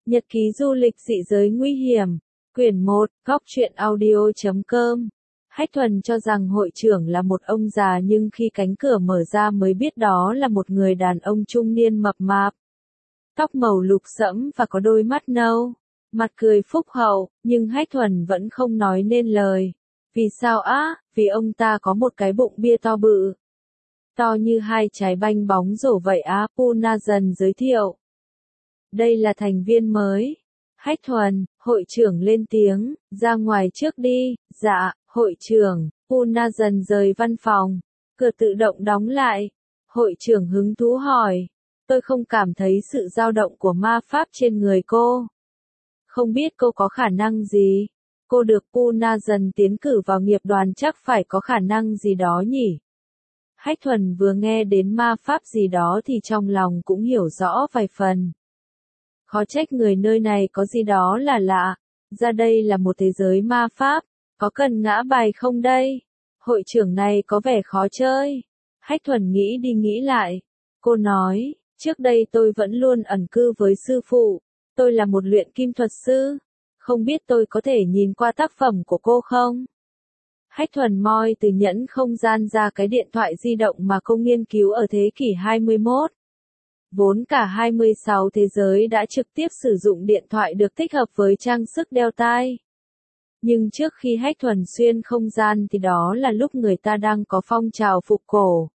Nhật ký du lịch dị giới nguy hiểm. Quyển 1, góc truyện audio.com. Hách Thuần cho rằng hội trưởng là một ông già nhưng khi cánh cửa mở ra mới biết đó là một người đàn ông trung niên mập mạp. Tóc màu lục sẫm và có đôi mắt nâu. Mặt cười phúc hậu, nhưng Hách Thuần vẫn không nói nên lời. Vì sao á? Vì ông ta có một cái bụng bia to bự. To như hai trái banh bóng rổ vậy á, Punazan giới thiệu. Đây là thành viên mới. Hách Thuần, hội trưởng lên tiếng, ra ngoài trước đi. Dạ, hội trưởng. Punazan rời văn phòng. Cửa tự động đóng lại. Hội trưởng hứng thú hỏi. Tôi không cảm thấy sự dao động của ma pháp trên người cô. Không biết cô có khả năng gì? Cô được Punazan tiến cử vào nghiệp đoàn chắc phải có khả năng gì đó nhỉ? Hách Thuần vừa nghe đến ma pháp gì đó thì trong lòng cũng hiểu rõ vài phần. Khó trách người nơi này có gì đó là lạ. Ra đây là một thế giới ma pháp. Có cần ngã bài không đây? Hội trưởng này có vẻ khó chơi. Hách Thuần nghĩ đi nghĩ lại. Cô nói, trước đây tôi vẫn luôn ẩn cư với sư phụ. Tôi là một luyện kim thuật sư. Không biết tôi có thể nhìn qua tác phẩm của cô không? Hách Thuần moi từ nhẫn không gian ra cái điện thoại di động mà cô nghiên cứu ở thế kỷ 21. Vốn cả 26 thế giới đã trực tiếp sử dụng điện thoại được tích hợp với trang sức đeo tai. Nhưng trước khi Hách Thuần xuyên không gian thì đó là lúc người ta đang có phong trào phục cổ.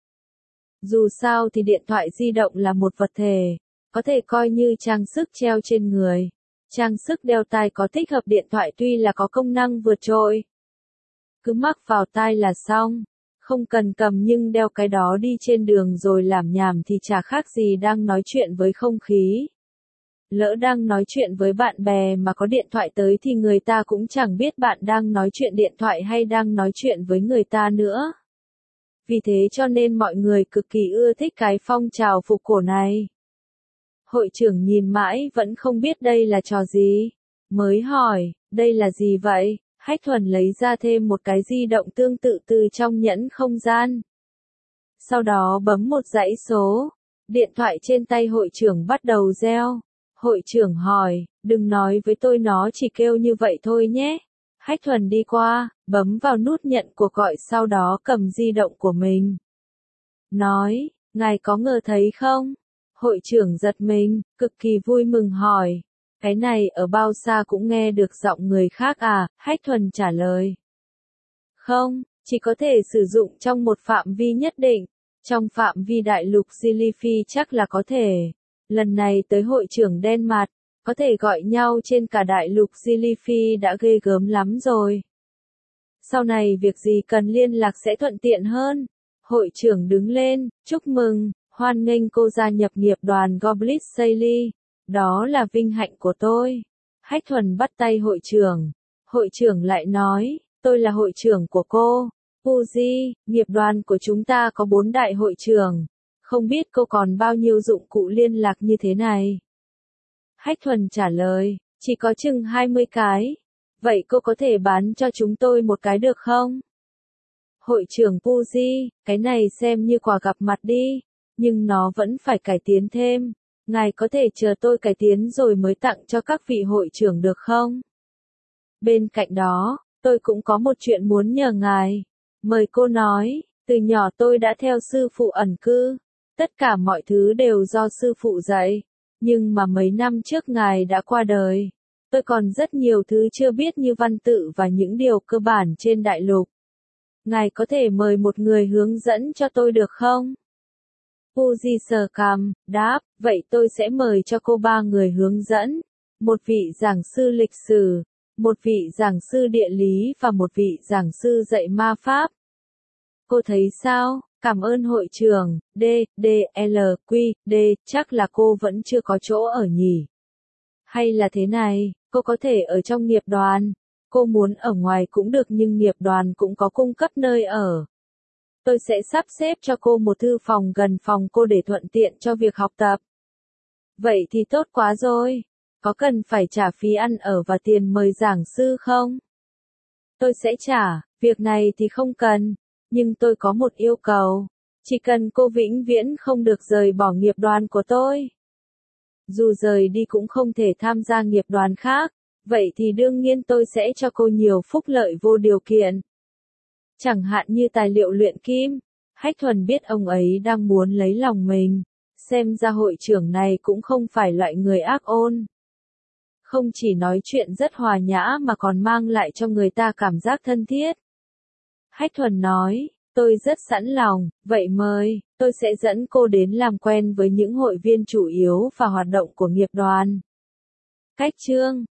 Dù sao thì điện thoại di động là một vật thể, có thể coi như trang sức treo trên người. Trang sức đeo tai có tích hợp điện thoại tuy là có công năng vượt trội. Cứ mắc vào tai là xong. Không cần cầm nhưng đeo cái đó đi trên đường rồi làm nhảm thì chả khác gì đang nói chuyện với không khí. Lỡ đang nói chuyện với bạn bè mà có điện thoại tới thì người ta cũng chẳng biết bạn đang nói chuyện điện thoại hay đang nói chuyện với người ta nữa. Vì thế cho nên mọi người cực kỳ ưa thích cái phong trào phục cổ này. Hội trưởng nhìn mãi vẫn không biết đây là trò gì. Mới hỏi, đây là gì vậy? Hách Thuần lấy ra thêm một cái di động tương tự từ trong nhẫn không gian. Sau đó bấm một dãy số. Điện thoại trên tay hội trưởng bắt đầu reo. Hội trưởng hỏi, đừng nói với tôi nó chỉ kêu như vậy thôi nhé. Hách Thuần đi qua, bấm vào nút nhận cuộc gọi sau đó cầm di động của mình. Nói, ngài có ngờ thấy không? Hội trưởng giật mình, cực kỳ vui mừng hỏi. Cái này ở bao xa cũng nghe được giọng người khác à? Hách Thuần trả lời. Không, chỉ có thể sử dụng trong một phạm vi nhất định. Trong phạm vi đại lục Zilifi chắc là có thể. Lần này tới hội trưởng đen mặt, có thể gọi nhau trên cả đại lục Zilifi đã ghê gớm lắm rồi. Sau này việc gì cần liên lạc sẽ thuận tiện hơn. Hội trưởng đứng lên, chúc mừng, hoan nghênh cô gia nhập nghiệp đoàn Goblet Sally. Đó là vinh hạnh của tôi. Hách Thuần bắt tay hội trưởng. Hội trưởng lại nói, tôi là hội trưởng của cô. Fuji, nghiệp đoàn của chúng ta có 4 đại hội trưởng. Không biết cô còn bao nhiêu dụng cụ liên lạc như thế này? Hách Thuần trả lời, chỉ có chừng 20 cái. Vậy cô có thể bán cho chúng tôi một cái được không? Hội trưởng Fuji, cái này xem như quà gặp mặt đi. Nhưng nó vẫn phải cải tiến thêm. Ngài có thể chờ tôi cải tiến rồi mới tặng cho các vị hội trưởng được không? Bên cạnh đó, tôi cũng có một chuyện muốn nhờ ngài. Mời cô nói, từ nhỏ tôi đã theo sư phụ ẩn cư. Tất cả mọi thứ đều do sư phụ dạy. Nhưng mà mấy năm trước ngài đã qua đời. Tôi còn rất nhiều thứ chưa biết như văn tự và những điều cơ bản trên đại lục. Ngài có thể mời một người hướng dẫn cho tôi được không? Fuji sờ cằm, đáp, vậy tôi sẽ mời cho cô 3 người hướng dẫn. Một vị giảng sư lịch sử, một vị giảng sư địa lý và một vị giảng sư dạy ma pháp. Cô thấy sao? Cảm ơn hội trưởng, D, chắc là cô vẫn chưa có chỗ ở nhỉ? Hay là thế này, cô có thể ở trong nghiệp đoàn. Cô muốn ở ngoài cũng được nhưng nghiệp đoàn cũng có cung cấp nơi ở. Tôi sẽ sắp xếp cho cô một thư phòng gần phòng cô để thuận tiện cho việc học tập. Vậy thì tốt quá rồi. Có cần phải trả phí ăn ở và tiền mời giảng sư không? Tôi sẽ trả, việc này thì không cần. Nhưng tôi có một yêu cầu. Chỉ cần cô vĩnh viễn không được rời bỏ nghiệp đoàn của tôi. Dù rời đi cũng không thể tham gia nghiệp đoàn khác, vậy thì đương nhiên tôi sẽ cho cô nhiều phúc lợi vô điều kiện. Chẳng hạn như tài liệu luyện kim. Hách Thuần biết ông ấy đang muốn lấy lòng mình, xem ra hội trưởng này cũng không phải loại người ác ôn. Không chỉ nói chuyện rất hòa nhã mà còn mang lại cho người ta cảm giác thân thiết. Hách Thuần nói, tôi rất sẵn lòng, vậy mời, tôi sẽ dẫn cô đến làm quen với những hội viên chủ yếu và hoạt động của nghiệp đoàn. Cách chương